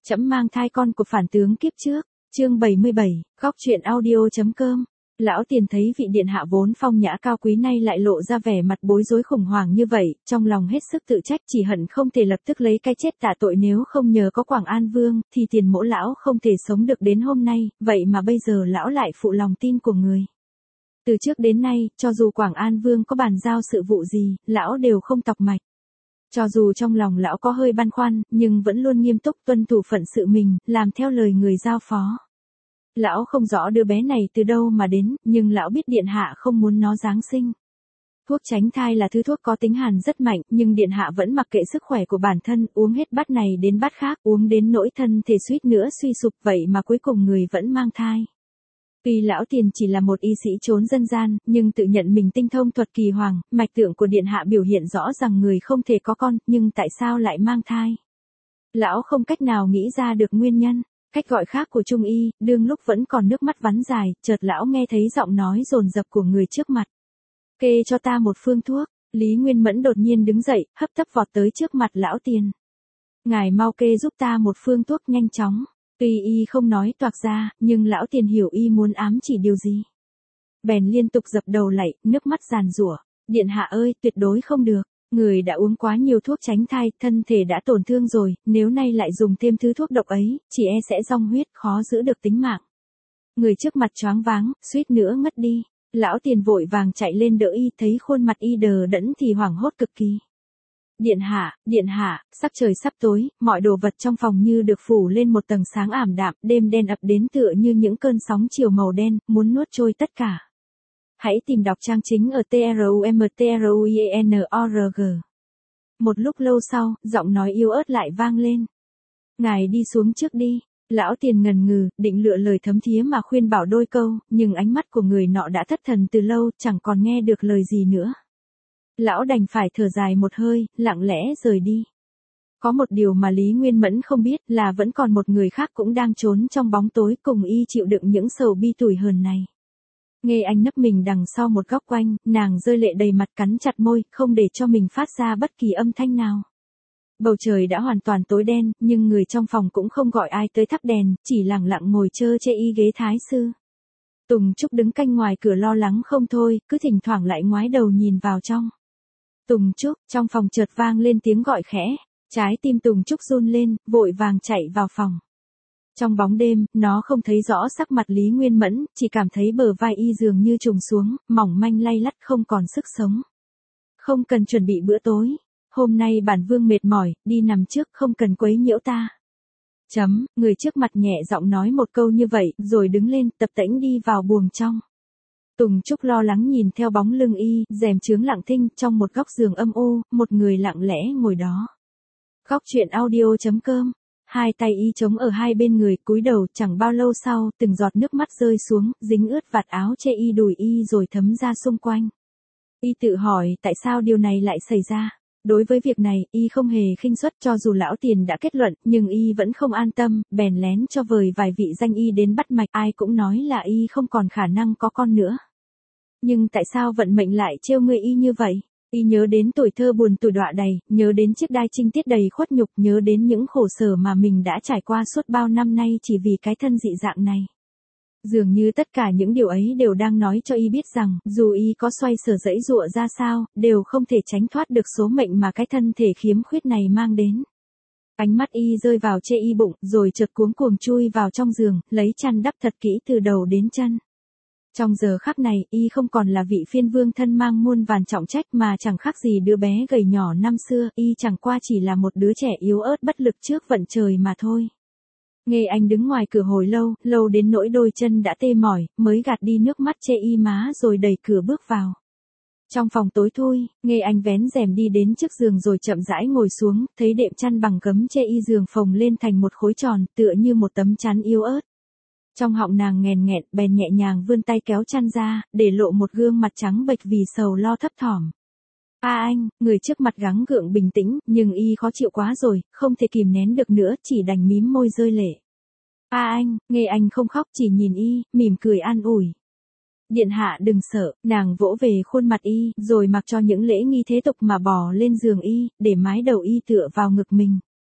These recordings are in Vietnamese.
Trẫm mang thai con của phản tướng kiếp trước, chương 77, góc truyện audio.com. Lão Tiền thấy vị điện hạ vốn phong nhã cao quý nay lại lộ ra vẻ mặt bối rối khủng hoảng như vậy, trong lòng hết sức tự trách, chỉ hận không thể lập tức lấy cái chết tạ tội, nếu không nhờ có Quảng An Vương, thì Tiền Mỗ lão không thể sống được đến hôm nay, vậy mà bây giờ lão lại phụ lòng tin của người. Từ trước đến nay, cho dù Quảng An Vương có bàn giao sự vụ gì, lão đều không tọc mạch. Cho dù trong lòng lão có hơi băn khoăn, nhưng vẫn luôn nghiêm túc tuân thủ phận sự mình, làm theo lời người giao phó. Lão không rõ đứa bé này từ đâu mà đến, nhưng lão biết điện hạ không muốn nó giáng sinh. Thuốc tránh thai là thứ thuốc có tính hàn rất mạnh, nhưng điện hạ vẫn mặc kệ sức khỏe của bản thân, uống hết bát này đến bát khác, uống đến nỗi thân thể suýt nữa suy sụp, vậy mà cuối cùng người vẫn mang thai. Tuy lão Tiền chỉ là một y sĩ trốn dân gian, nhưng tự nhận mình tinh thông thuật kỳ hoàng, mạch tượng của điện hạ biểu hiện rõ rằng người không thể có con, nhưng tại sao lại mang thai? Lão không cách nào nghĩ ra được nguyên nhân. Cách gọi khác của trung y, đương lúc vẫn còn nước mắt vắn dài, chợt lão nghe thấy giọng nói dồn dập của người trước mặt. Kê cho ta một phương thuốc. Lý Nguyên Mẫn đột nhiên đứng dậy, hấp tấp vọt tới trước mặt lão Tiền. Ngài mau kê giúp ta một phương thuốc nhanh chóng. Tuy y không nói toạc ra, nhưng lão Tiền hiểu y muốn ám chỉ điều gì. Bèn liên tục dập đầu lạy, nước mắt giàn giụa. Điện hạ ơi, tuyệt đối không được. Người đã uống quá nhiều thuốc tránh thai, thân thể đã tổn thương rồi, nếu nay lại dùng thêm thứ thuốc độc ấy, chỉ e sẽ rong huyết, khó giữ được tính mạng. Người trước mặt choáng váng, suýt nữa ngất đi. Lão Tiền vội vàng chạy lên đỡ y, thấy khuôn mặt y đờ đẫn thì hoảng hốt cực kỳ. Điện hạ, sắc trời sắp tối, mọi đồ vật trong phòng như được phủ lên một tầng sáng ảm đạm, đêm đen ập đến tựa như những cơn sóng chiều màu đen, muốn nuốt trôi tất cả. Hãy tìm đọc trang chính ở trumtruienorg. Một lúc lâu sau, giọng nói yếu ớt lại vang lên. Ngài đi xuống trước đi. Lão Tiền ngần ngừ, định lựa lời thấm thía mà khuyên bảo đôi câu, nhưng ánh mắt của người nọ đã thất thần từ lâu, chẳng còn nghe được lời gì nữa. Lão đành phải thở dài một hơi, lặng lẽ rời đi. Có một điều mà Lý Nguyên Mẫn không biết là vẫn còn một người khác cũng đang trốn trong bóng tối cùng y chịu đựng những sầu bi tủi hờn này. Nghe anh nấp mình đằng sau một góc quanh, nàng rơi lệ đầy mặt cắn chặt môi, không để cho mình phát ra bất kỳ âm thanh nào. Bầu trời đã hoàn toàn tối đen, nhưng người trong phòng cũng không gọi ai tới thắp đèn, chỉ lặng lặng ngồi chơ chê y ghế thái sư. Tùng Trúc đứng canh ngoài cửa lo lắng không thôi, cứ thỉnh thoảng lại ngoái đầu nhìn vào trong. Tùng Trúc, trong phòng chợt vang lên tiếng gọi khẽ, trái tim Tùng Trúc run lên, vội vàng chạy vào phòng. Trong bóng đêm, nó không thấy rõ sắc mặt Lý Nguyên Mẫn, chỉ cảm thấy bờ vai y dường như trùng xuống, mỏng manh lay lắt không còn sức sống. Không cần chuẩn bị bữa tối. Hôm nay bản vương mệt mỏi, đi nằm trước, không cần quấy nhiễu ta. Người trước mặt nhẹ giọng nói một câu như vậy, rồi đứng lên, tập tễnh đi vào buồng trong. Tùng Trúc lo lắng nhìn theo bóng lưng y, rèm chướng lặng thinh, trong một góc giường âm u, một người lặng lẽ ngồi đó. Góc truyện audio.com. Hai tay y chống ở hai bên người, cúi đầu, chẳng bao lâu sau, từng giọt nước mắt rơi xuống, dính ướt vạt áo che y đùi y rồi thấm ra xung quanh. Y tự hỏi, tại sao điều này lại xảy ra? Đối với việc này, y không hề khinh suất, cho dù lão Tiền đã kết luận, nhưng y vẫn không an tâm, bèn lén cho vời vài vị danh y đến bắt mạch, ai cũng nói là y không còn khả năng có con nữa. Nhưng tại sao vận mệnh lại trêu người y như vậy? Y nhớ đến tuổi thơ buồn tủi đọa đầy, nhớ đến chiếc đai trinh tiết đầy khuất nhục, nhớ đến những khổ sở mà mình đã trải qua suốt bao năm nay chỉ vì cái thân dị dạng này. Dường như tất cả những điều ấy đều đang nói cho y biết rằng, dù y có xoay sở dãy dụa ra sao, đều không thể tránh thoát được số mệnh mà cái thân thể khiếm khuyết này mang đến. Ánh mắt y rơi vào che y bụng, rồi chợt cuống cuồng chui vào trong giường, lấy chăn đắp thật kỹ từ đầu đến chân. Trong giờ khắc này, y không còn là vị phiên vương thân mang muôn vàn trọng trách mà chẳng khác gì đứa bé gầy nhỏ năm xưa, y chẳng qua chỉ là một đứa trẻ yếu ớt bất lực trước vận trời mà thôi. Nghe anh đứng ngoài cửa hồi lâu, lâu đến nỗi đôi chân đã tê mỏi, mới gạt đi nước mắt che y má rồi đẩy cửa bước vào. Trong phòng tối thui, nghe anh vén rèm đi đến trước giường rồi chậm rãi ngồi xuống, thấy đệm chăn bằng gấm che y giường phồng lên thành một khối tròn, tựa như một tấm chắn yếu ớt. Trong họng nàng nghèn nghẹn, bèn nhẹ nhàng vươn tay kéo chăn ra, để lộ một gương mặt trắng bệch vì sầu lo thấp thỏm. Anh, người trước mặt gắng gượng bình tĩnh, nhưng y khó chịu quá rồi, không thể kìm nén được nữa, chỉ đành mím môi rơi lệ. Anh, nghe anh không khóc, chỉ nhìn y, mỉm cười an ủi. Điện hạ đừng sợ, nàng vỗ về khuôn mặt y, rồi mặc cho những lễ nghi thế tục mà bò lên giường y, để mái đầu y tựa vào ngực mình.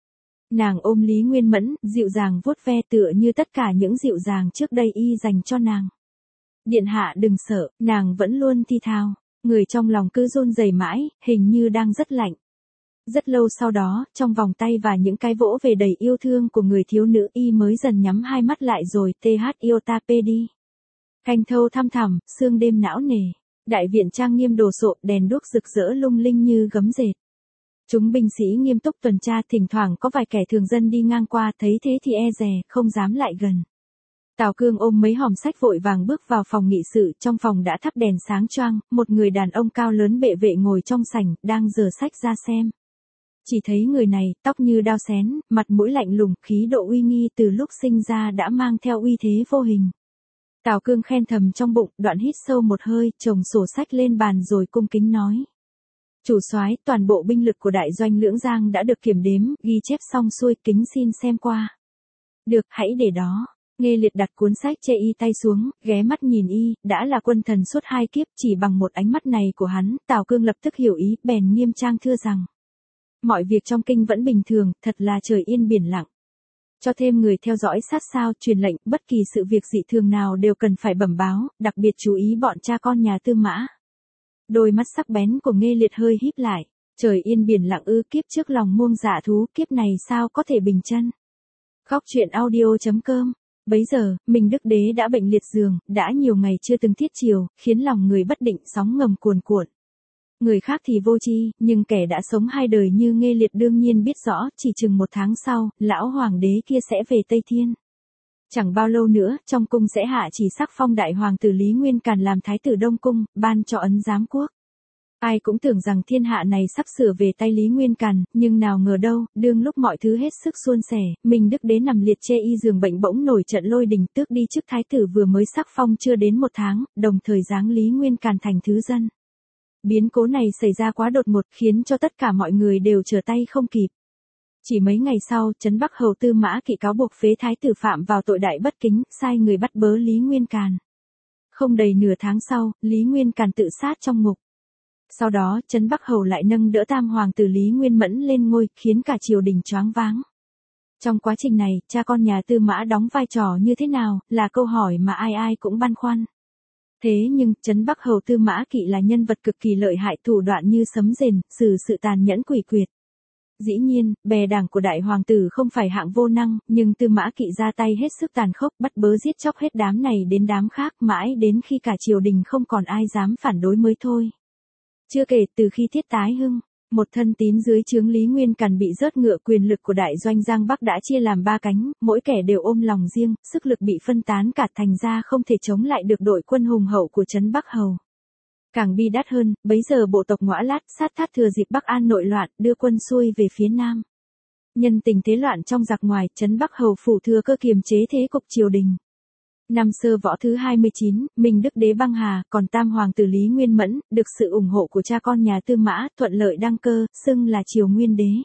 Nàng ôm Lý Nguyên Mẫn, dịu dàng vuốt ve tựa như tất cả những dịu dàng trước đây y dành cho nàng. Điện hạ đừng sợ, nàng vẫn luôn thi thào. Người trong lòng cứ run rẩy mãi, hình như đang rất lạnh. Rất lâu sau đó, trong vòng tay và những cái vỗ về đầy yêu thương của người thiếu nữ y mới dần nhắm hai mắt lại rồi yêu ta pê đi. Canh thâu thăm thẳm, sương đêm não nề. Đại viện trang nghiêm đồ sộ, đèn đuốc rực rỡ lung linh như gấm dệt. Chúng binh sĩ nghiêm túc tuần tra, thỉnh thoảng có vài kẻ thường dân đi ngang qua, thấy thế thì e dè, không dám lại gần. Tào Cương ôm mấy hòm sách vội vàng bước vào phòng nghị sự, trong phòng đã thắp đèn sáng choang, một người đàn ông cao lớn bệ vệ ngồi trong sảnh, đang giở sách ra xem. Chỉ thấy người này, tóc như đao xén, mặt mũi lạnh lùng, khí độ uy nghi từ lúc sinh ra đã mang theo uy thế vô hình. Tào Cương khen thầm trong bụng, đoạn hít sâu một hơi, chồng sổ sách lên bàn rồi cung kính nói. Chủ soái, toàn bộ binh lực của đại doanh Lưỡng Giang đã được kiểm đếm, ghi chép xong xuôi, kính xin xem qua. Được, hãy để đó. Nghê Liệt đặt cuốn sách chê y tay xuống, ghé mắt nhìn y, đã là quân thần suốt 2 kiếp, chỉ bằng một ánh mắt này của hắn, Tào Cương lập tức hiểu ý, bèn nghiêm trang thưa rằng. Mọi việc trong kinh vẫn bình thường, thật là trời yên biển lặng. Cho thêm người theo dõi sát sao, truyền lệnh, bất kỳ sự việc dị thường nào đều cần phải bẩm báo, đặc biệt chú ý bọn cha con nhà Tư Mã. Đôi mắt sắc bén của Nghê Liệt hơi híp lại, trời yên biển lặng ư, kiếp trước lòng muông dạ thú, kiếp này sao có thể bình chân. Khóc chuyện audio.com. Bấy giờ, Minh Đức Đế đã bệnh liệt giường, đã nhiều ngày chưa từng thiết chiều, khiến lòng người bất định, sóng ngầm cuồn cuộn. Người khác thì vô tri, nhưng kẻ đã sống 2 đời như Nghê Liệt đương nhiên biết rõ, chỉ chừng 1 tháng sau, lão hoàng đế kia sẽ về Tây Thiên. Chẳng bao lâu nữa, trong cung sẽ hạ chỉ sắc phong đại hoàng tử Lý Nguyên Càn làm thái tử Đông Cung, ban cho ấn giám quốc. Ai cũng tưởng rằng thiên hạ này sắp sửa về tay Lý Nguyên Càn, nhưng nào ngờ đâu, đương lúc mọi thứ hết sức suôn sẻ, Minh Đức Đế nằm liệt chê y giường bệnh bỗng nổi trận lôi đình, tước đi chức thái tử vừa mới sắc phong chưa đến 1 tháng, đồng thời giáng Lý Nguyên Càn thành thứ dân. Biến cố này xảy ra quá đột ngột, khiến cho tất cả mọi người đều trở tay không kịp. Chỉ mấy ngày sau, Trấn Bắc Hầu Tư Mã Kỵ cáo buộc phế thái tử phạm vào tội đại bất kính, sai người bắt bớ Lý Nguyên Càn. Không đầy nửa tháng sau, Lý Nguyên Càn tự sát trong ngục. Sau đó, Trấn Bắc Hầu lại nâng đỡ tam hoàng tử Lý Nguyên Mẫn lên ngôi, khiến cả triều đình choáng váng. Trong quá trình này, cha con nhà Tư Mã đóng vai trò như thế nào, là câu hỏi mà ai ai cũng băn khoăn. Thế nhưng, Trấn Bắc Hầu Tư Mã Kỵ là nhân vật cực kỳ lợi hại, thủ đoạn như sấm rền, xử sự tàn nhẫn quỷ quyệt. Dĩ nhiên, bè đảng của đại hoàng tử không phải hạng vô năng, nhưng Tư Mã Kỵ ra tay hết sức tàn khốc, bắt bớ giết chóc hết đám này đến đám khác, mãi đến khi cả triều đình không còn ai dám phản đối mới thôi. Chưa kể, từ khi Thiết tái hưng, một thân tín dưới trướng Lý Nguyên Càn bị rớt ngựa, quyền lực của đại doanh Giang Bắc đã chia làm 3 cánh, mỗi kẻ đều ôm lòng riêng, sức lực bị phân tán cả, thành ra không thể chống lại được đội quân hùng hậu của Trấn Bắc Hầu. Càng bi đát hơn, bấy giờ bộ tộc Ngõa Lát sát thát thừa dịp Bắc An nội loạn, đưa quân xuôi về phía Nam. Nhân tình thế loạn trong giặc ngoài, Trấn Bắc Hầu phủ thừa cơ kiềm chế thế cục triều đình. Năm Sơ Võ thứ 29, Minh Đức Đế băng hà, còn tam hoàng tử Lý Nguyên Mẫn, được sự ủng hộ của cha con nhà Tư Mã, thuận lợi đăng cơ, xưng là Triều Nguyên Đế.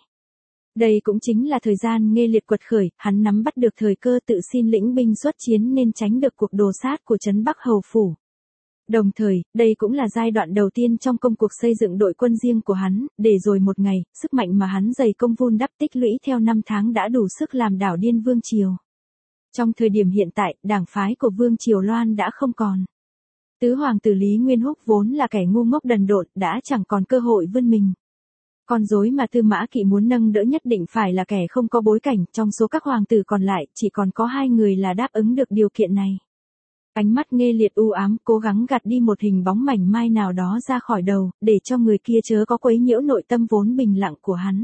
Đây cũng chính là thời gian Nghê Liệt quật khởi, hắn nắm bắt được thời cơ tự xin lĩnh binh xuất chiến nên tránh được cuộc đồ sát của Trấn Bắc Hầu phủ. Đồng thời, đây cũng là giai đoạn đầu tiên trong công cuộc xây dựng đội quân riêng của hắn, để rồi một ngày, sức mạnh mà hắn dày công vun đắp tích lũy theo 5 tháng đã đủ sức làm đảo điên Vương Triều. Trong thời điểm hiện tại, đảng phái của Vương Triều Loan đã không còn. Tứ hoàng tử Lý Nguyên Húc vốn là kẻ ngu ngốc đần độn, đã chẳng còn cơ hội vươn mình. Con rối mà Tư Mã Kỵ muốn nâng đỡ nhất định phải là kẻ không có bối cảnh, trong số các hoàng tử còn lại, chỉ còn có 2 người là đáp ứng được điều kiện này. Ánh mắt Nghê Liệt u ám, cố gắng gạt đi một hình bóng mảnh mai nào đó ra khỏi đầu, để cho người kia chớ có quấy nhiễu nội tâm vốn bình lặng của hắn.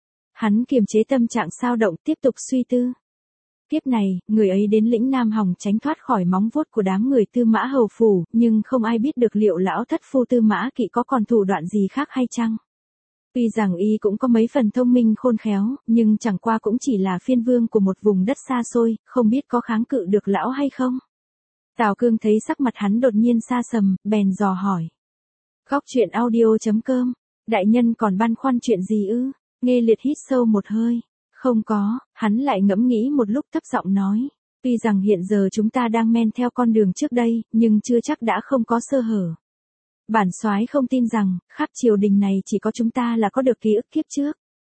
Hắn kiềm chế tâm trạng xao động, tiếp tục suy tư. Kiếp này, người ấy đến lĩnh Nam Hòng tránh thoát khỏi móng vuốt của đám người Tư Mã Hầu phủ, nhưng không ai biết được liệu lão thất phu Tư Mã Kỵ có còn thủ đoạn gì khác hay chăng. Tuy rằng y cũng có mấy phần thông minh khôn khéo, nhưng chẳng qua cũng chỉ là phiên vương của một vùng đất xa xôi, không biết có kháng cự được lão hay không. Tào Cương thấy sắc mặt hắn đột nhiên xa sầm, bèn dò hỏi. Khóc chuyện audio.com, đại nhân còn băn khoăn chuyện gì ư? Nghê Liệt hít sâu một hơi. Không có, hắn lại ngẫm nghĩ một lúc thấp giọng nói. Tuy rằng hiện giờ chúng ta đang men theo con đường trước đây, nhưng chưa chắc đã không có sơ hở. Bản soái không tin rằng, khắp triều đình này chỉ có chúng ta là có được ký ức kiếp trước.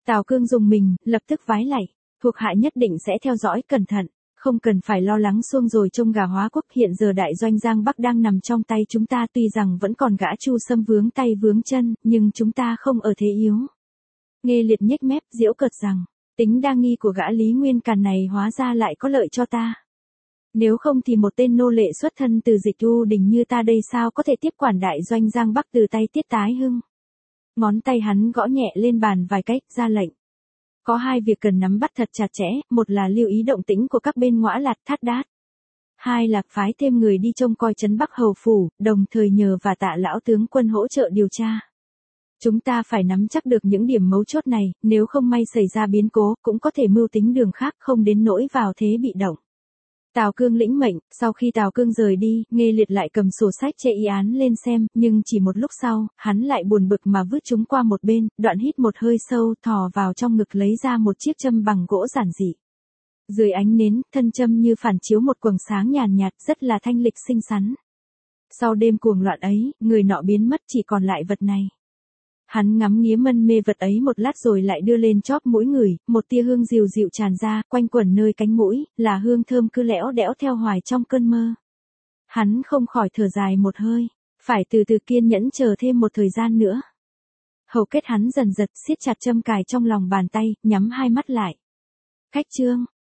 Tào Cương dùng mình, lập tức vái lạy. Thuộc hạ nhất định sẽ theo dõi cẩn thận. Không cần phải lo lắng xuông rồi trông gà hóa quốc, hiện giờ đại doanh Giang Bắc đang nằm trong tay chúng ta, tuy rằng vẫn còn gã Chu Sâm vướng tay vướng chân, nhưng chúng ta không ở thế yếu. Nghe Liệt nhếch mép, giễu cợt rằng, tính đa nghi của gã Lý Nguyên Càn này hóa ra lại có lợi cho ta. Nếu không thì một tên nô lệ xuất thân từ Dịch U Đình như ta đây sao có thể tiếp quản đại doanh Giang Bắc từ tay Tiết Tái Hưng. Ngón tay hắn gõ nhẹ lên bàn vài cách, ra lệnh. Có hai việc cần nắm bắt thật chặt chẽ, một là lưu ý động tĩnh của các bên Ngõa Lạt Thát Đát. Hai là phái thêm người đi trông coi trấn Bắc Hầu Phủ, đồng thời nhờ và tạ lão tướng quân hỗ trợ điều tra. Chúng ta phải nắm chắc được những điểm mấu chốt này, nếu không may xảy ra biến cố, cũng có thể mưu tính đường khác không đến nỗi vào thế bị động. Tào Cương lĩnh mệnh, sau khi Tào Cương rời đi, Nghê Liệt lại cầm sổ sách chê y án lên xem, nhưng chỉ một lúc sau, hắn lại buồn bực mà vứt chúng qua một bên, đoạn hít một hơi sâu, thò vào trong ngực lấy ra một chiếc châm bằng gỗ giản dị. Dưới ánh nến, thân châm như phản chiếu một quầng sáng nhàn nhạt, rất là thanh lịch xinh xắn. Sau đêm cuồng loạn ấy, người nọ biến mất, chỉ còn lại vật này. Hắn ngắm nghía mân mê vật ấy một lát rồi lại đưa lên chóp mũi người, một tia hương dịu dịu tràn ra, quanh quẩn nơi cánh mũi, là hương thơm cứ lẽo đẽo theo hoài trong cơn mơ. Hắn không khỏi thở dài một hơi, phải từ từ kiên nhẫn chờ thêm một thời gian nữa. Hầu kết hắn dần giật, siết chặt châm cài trong lòng bàn tay, nhắm hai mắt lại. Khách trương,